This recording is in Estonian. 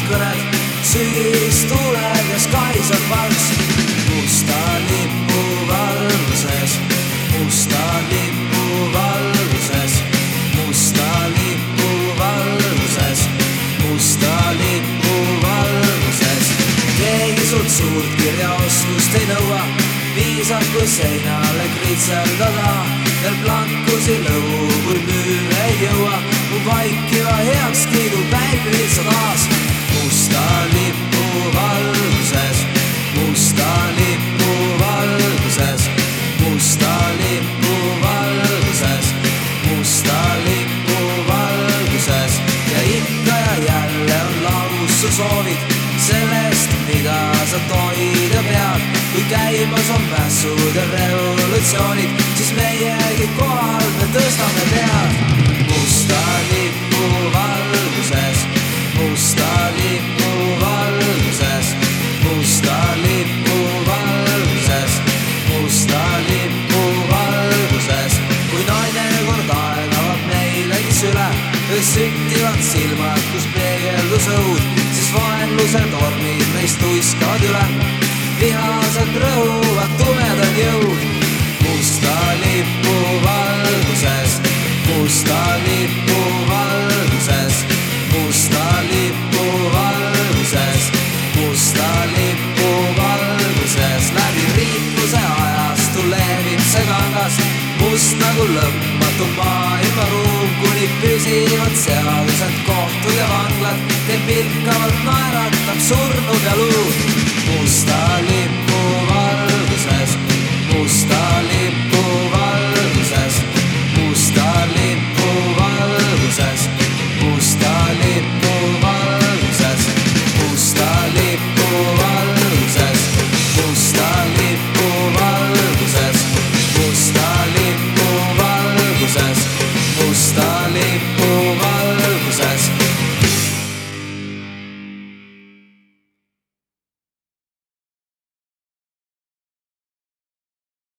kõned, sügis tuleb ja skais on valks. Musta lipu valguses, musta lipu valguses, musta lipu valguses, musta lipu valguses. Keegi sult suurt kirjaoskust ei nõua, piisab kui seinale kritseldada. Veel blankusi lõu, kui müür ei jõua, mu vaikiva heakskiidu pälvid sa taas. Musta lipu valguses, musta lipu valguses, musta lipu valguses, musta lipu valguses. Ja ikka ja jälle on laus su soovid sellest, mida sa tohid ja pead. Kui käimas on mässud ja revolutsioonid, siis meiegi kohal me tõstame pead. Musta lipu valguses, musta lipu valguses, musta lipu valguses, musta lipu valguses. Kui naine kord aegavad meilegi süle, süttivad silmad, kus peegeldus õud, siis vaenluse tormid meist tuiskavad üle. Vihased rõhuvad tumedad jõud. Musta lipu valguses, musta lipu valguses, musta lipu valguses, musta lipu valguses. Läbi riikluse ajastu levib see kangas, must nagu lõpmatu maailmaruum, kuni püsivad seadused, kohtud ja vanglad, teil pilkavalt naeratab surnud ja luud. Musta lipu